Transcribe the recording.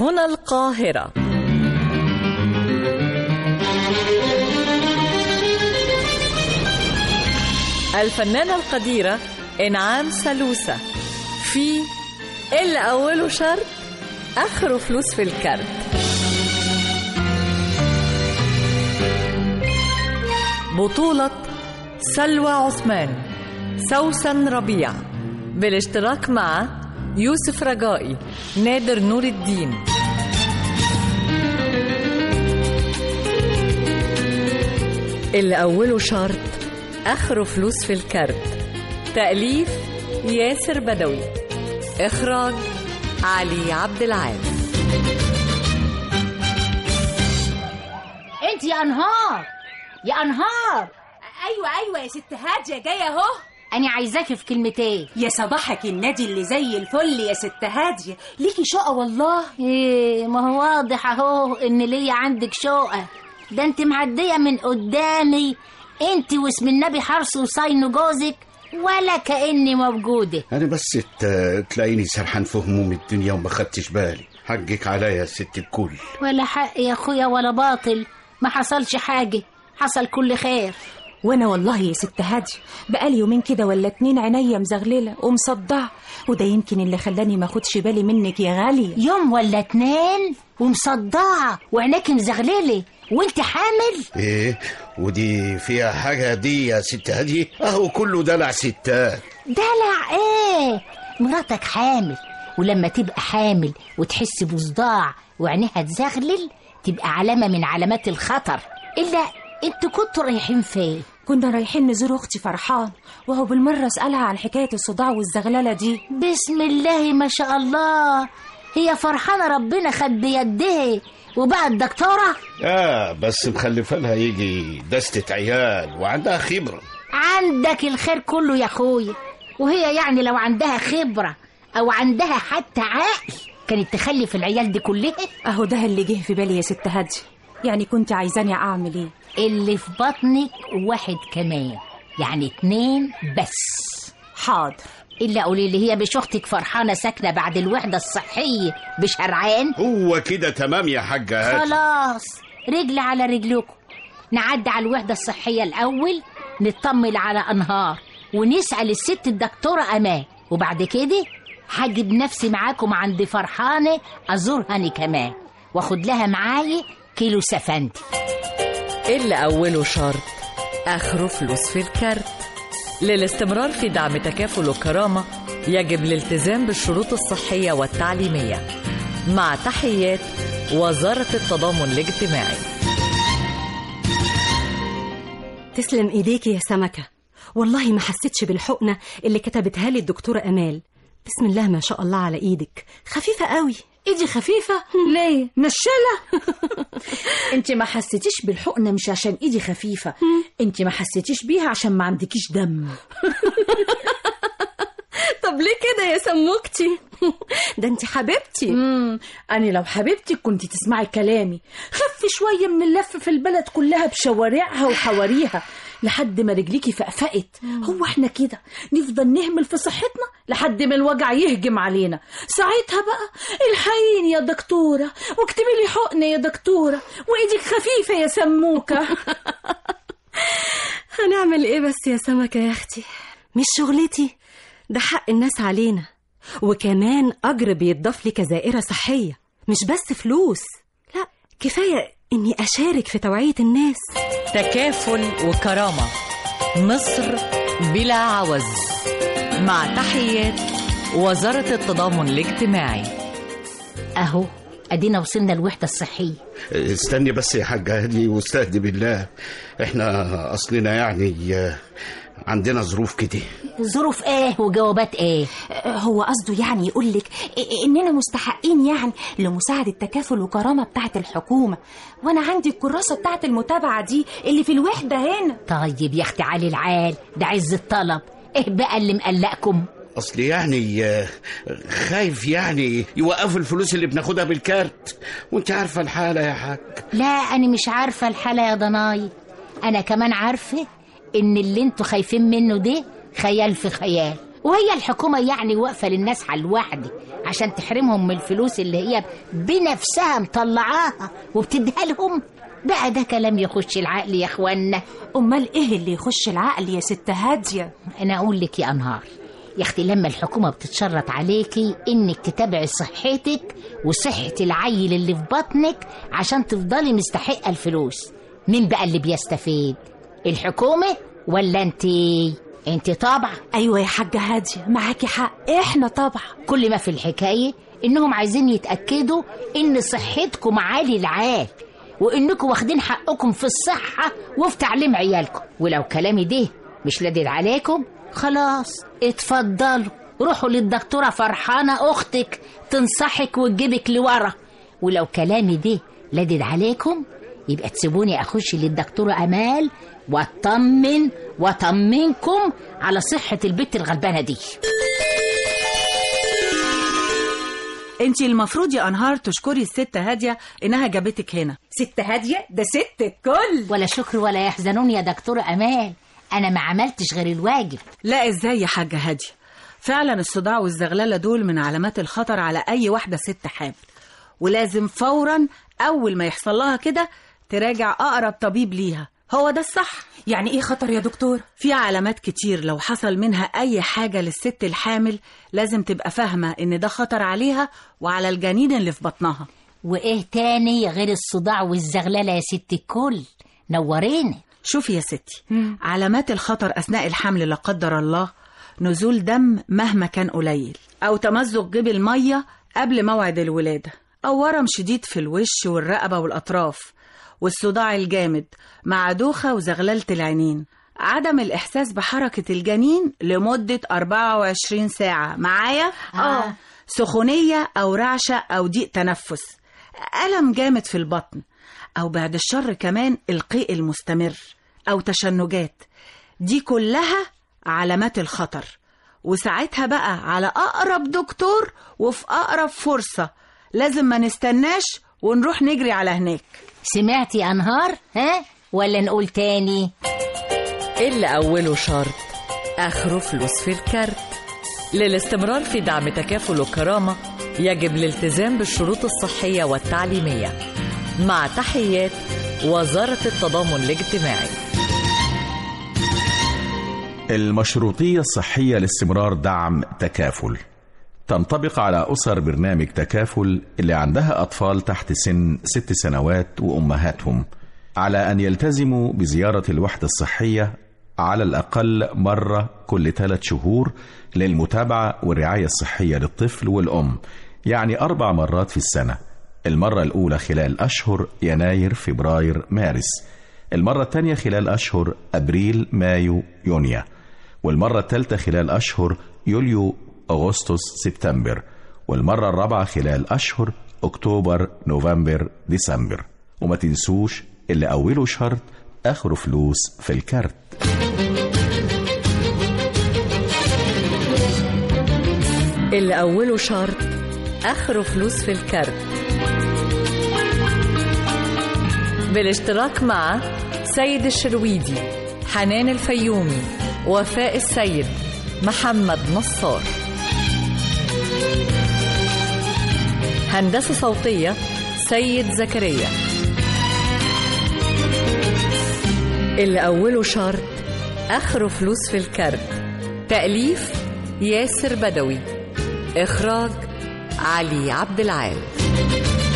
هنا القاهرة. الفنانة القديرة إنعام سالوسة في اللي أوله شرط آخره فلوس في الكارت. بطولة سلوى عثمان، سوسن ربيع، بالاشتراك مع يوسف رجائي، نادر نور الدين. اللي أوله شرط آخره فلوس في الكارت. تأليف ياسر بدوي، إخراج علي عبد العال. انت يا انهار، يا انهار. ايوه يا ست هاديه جايه اهو. انا عايزاكي في كلمتين. يا صباحك النادي اللي زي الفل يا ست هاديه، ليكي شقه والله. ايه، ما هو واضح اهو ان ليا عندك شقه. ده انت معديه من قدامي، انت واسم النبي حرص وصاين جوزك ولا كأني موجوده. انا بس تلاقيني سرحان في هموم الدنيا وما خدتش بالي. حقك عليا يا ست الكل. ولا حق يا اخويا ولا باطل، ما حصلش حاجه، حصل كل خير. وانا والله يا ست هاديه بقالي يومين كده ولا 2 عينيا مزغلله ومصدعه، وده يمكن اللي خلاني ما اخدش بالي منك يا غاليه. يوم ولا 2 ومصدعه وعينيك مزغلله وانت حامل؟ ايه ودي فيها حاجه دي يا ست هاديه؟ اهو كله دلع ستات. دلع ايه؟ مراتك حامل، ولما تبقى حامل وتحس بصداع وعينيها تزغلل تبقى علامه من علامات الخطر. الا انتوا كنتوا رايحين فين؟ كنا رايحين نزور اختي فرحان، وهو بالمره اسالها عن حكايه الصداع والزغلله دي. بسم الله ما شاء الله، هي فرحانه ربنا خد بيدها وبقت دكتوره. بس مخلفه لها يجي دستة عيال وعندها خبره. عندك الخير كله يا اخويا، وهي يعني لو عندها خبره او عندها حتى عقل كانت تخلف العيال دي كلها. اهو ده اللي جه في بالي يا ست هاديه. يعني كنت عايزاني اعمل ايه؟ اللي في بطنك 1 كمان، يعني 2 بس. حاضر. إلا قولي لي، هي مش أختك فرحانة ساكنة بعد الوحدة الصحية بشرعان؟ هو كده تمام يا حاجة هادي. خلاص، رجل على رجلكم. نعدي على الوحدة الصحية الأول، نطمن على أنهار ونسأل الست الدكتورة أمان، وبعد كده هجيب نفسي معاكم عند فرحانة أزورها أنا كمان، واخد لها معايا كيلو سفندي. اللي أوله شرط آخره فلوس في الكارت. للاستمرار في دعم تكافل وكرامة يجب الالتزام بالشروط الصحية والتعليمية. مع تحيات وزارة التضامن الاجتماعي. تسلم ايديكي يا سمكة، والله ما حسيتش بالحقنة اللي كتبتها لي الدكتورة أمال. بسم الله ما شاء الله على ايدك، خفيفة قوي. ايدي خفيفة؟ ليه؟ نشالة؟ انت ما حسيتيش بالحقنة مش عشان ايدي خفيفة، انت ما حسيتيش بيها عشان ما عندكيش دم. طب ليه كده يا سموكتي؟ ده انت حبيبتي. أنا لو حبيبتي كنت تسمعي كلامي. خفي شوية من اللف في البلد كلها بشوارعها وحواريها لحد ما رجليكي فقفقت. هو احنا كده نفضل نهمل في صحتنا لحد ما الوجع يهجم علينا؟ ساعتها بقى الحقيني يا دكتورة واكتبي لي حقنة يا دكتورة، وايدك خفيفة يا سموكة. هنعمل ايه بس يا سمكة يا اختي؟ مش شغلتي، ده حق الناس علينا، وكمان أجر بيتضاف لي كزائرة صحية، مش بس فلوس. لا، كفاية إني أشارك في توعية الناس. تكافل وكرامة، مصر بلا عوز. مع تحيات وزارة التضامن الاجتماعي. أهو أدينا وصلنا الوحدة الصحية. استني بس يا حاجة هادي واستهدي بالله، احنا أصلنا يعني عندنا ظروف كده. ظروف ايه وجوابات ايه؟ هو قصده يعني يقولك اننا مستحقين يعني لمساعدة تكافل وكرامة بتاعت الحكومة، وانا عندي الكراسة بتاعت المتابعة دي اللي في الوحدة هنا. طيب يا اختي علي العال، ده عز الطلب. ايه بقى اللي مقلقكم؟ اصل يعني خايف يعني يوقفوا الفلوس اللي بناخدها بالكارت، وانت عارفة الحالة يا حاج. لا انا مش عارفة الحالة يا ضناي، انا كمان عارفة ان اللي انتوا خايفين منه ده خيال في خيال، وهي الحكومة يعني واقفة للناس على الوحدة عشان تحرمهم من الفلوس اللي هي بنفسها مطلعاها وبتديها لهم؟ بقى ده كلام يخش العقل يا اخوانا. امال ايه اللي يخش العقل يا ست هادية؟ انا اقول لك يا انهار يا اختي، لما الحكومة بتتشرط عليكي انك تتابعي صحتك وصحة العيل اللي في بطنك عشان تفضلي مستحقة الفلوس، مين بقى اللي بيستفيد؟ الحكومة ولا انت طبعا. ايوه يا حاجة هادية معاكي حق، احنا طبعا. كل ما في الحكاية انهم عايزين يتأكدوا ان صحتكم عالي العال وانكم واخدين حقكم في الصحة وفي تعليم عيالكم. ولو كلامي ده مش لديد عليكم خلاص اتفضلوا روحوا للدكتورة فرحانة اختك تنصحك وتجيبك لورا. ولو كلامي ده لديد عليكم يبقى تسيبوني اخش للدكتورة امال واطمنكم على صحة البت الغلبانة دي. انتي المفروض يا انهار تشكري الست هادية انها جابتك هنا. ست هادية ده ست الكل. ولا شكر ولا يحزنون يا دكتورة امال، انا ما عملتش غير الواجب. لا ازاي يا حاجة هادية، فعلا الصداع والزغللة دول من علامات الخطر على اي واحدة ست حامل، ولازم فورا اول ما يحصل لها كده تراجع اقرب طبيب ليها، هو ده الصح. يعني ايه خطر يا دكتور؟ في علامات كتير لو حصل منها اي حاجة للست الحامل لازم تبقى فاهمة ان ده خطر عليها وعلى الجنين اللي في بطنها. وايه تاني غير الصداع والزغللة يا ست الكل؟ نوريني. شوفي يا ستي، علامات الخطر اثناء الحمل لا قدر الله نزول دم مهما كان قليل، او تمزق جيب المية قبل موعد الولادة، او ورم شديد في الوش والرقبة والاطراف، والصداع الجامد مع دوخة وزغللة العينين، عدم الإحساس بحركة الجنين لمدة 24 ساعة معايا، سخونية أو رعشة أو ضيق تنفس، ألم جامد في البطن، أو بعد الشر كمان القيء المستمر أو تشنجات. دي كلها علامات الخطر، وساعتها بقى على أقرب دكتور وفي أقرب فرصة، لازم ما نستناش ونروح نجري على هناك. سمعتي أنهار؟ ها؟ ولا نقول تاني؟ اللي أوله شرط آخره فلوس في الكارت. للاستمرار في دعم تكافل وكرامة يجب الالتزام بالشروط الصحية والتعليمية. مع تحيات وزارة التضامن الاجتماعي. المشروطية الصحية لاستمرار دعم تكافل تنطبق على أسر برنامج تكافل اللي عندها أطفال تحت سن 6 سنوات وأمهاتهم، على أن يلتزموا بزيارة الوحدة الصحية على الأقل مرة كل 3 شهور للمتابعة والرعاية الصحية للطفل والأم، يعني 4 مرات في السنة. المرة الأولى خلال أشهر يناير فبراير مارس، المرة الثانية خلال أشهر أبريل مايو يونيو، والمرة الثالثة خلال أشهر يوليو أغسطس سبتمبر، والمرة الرابعة خلال أشهر أكتوبر نوفمبر ديسمبر. وما تنسوش اللي أوله شرط آخره فلوس في الكارت. اللي أوله شرط آخره فلوس في الكارت، بالاشتراك مع سيد الشرويدي، حنان الفيومي، وفاء السيد، محمد نصار. هندسة صوتية سيد زكريا. اللي أوله شرط آخره فلوس في الكارت. تأليف ياسر بدوي. إخراج علي عبد العال.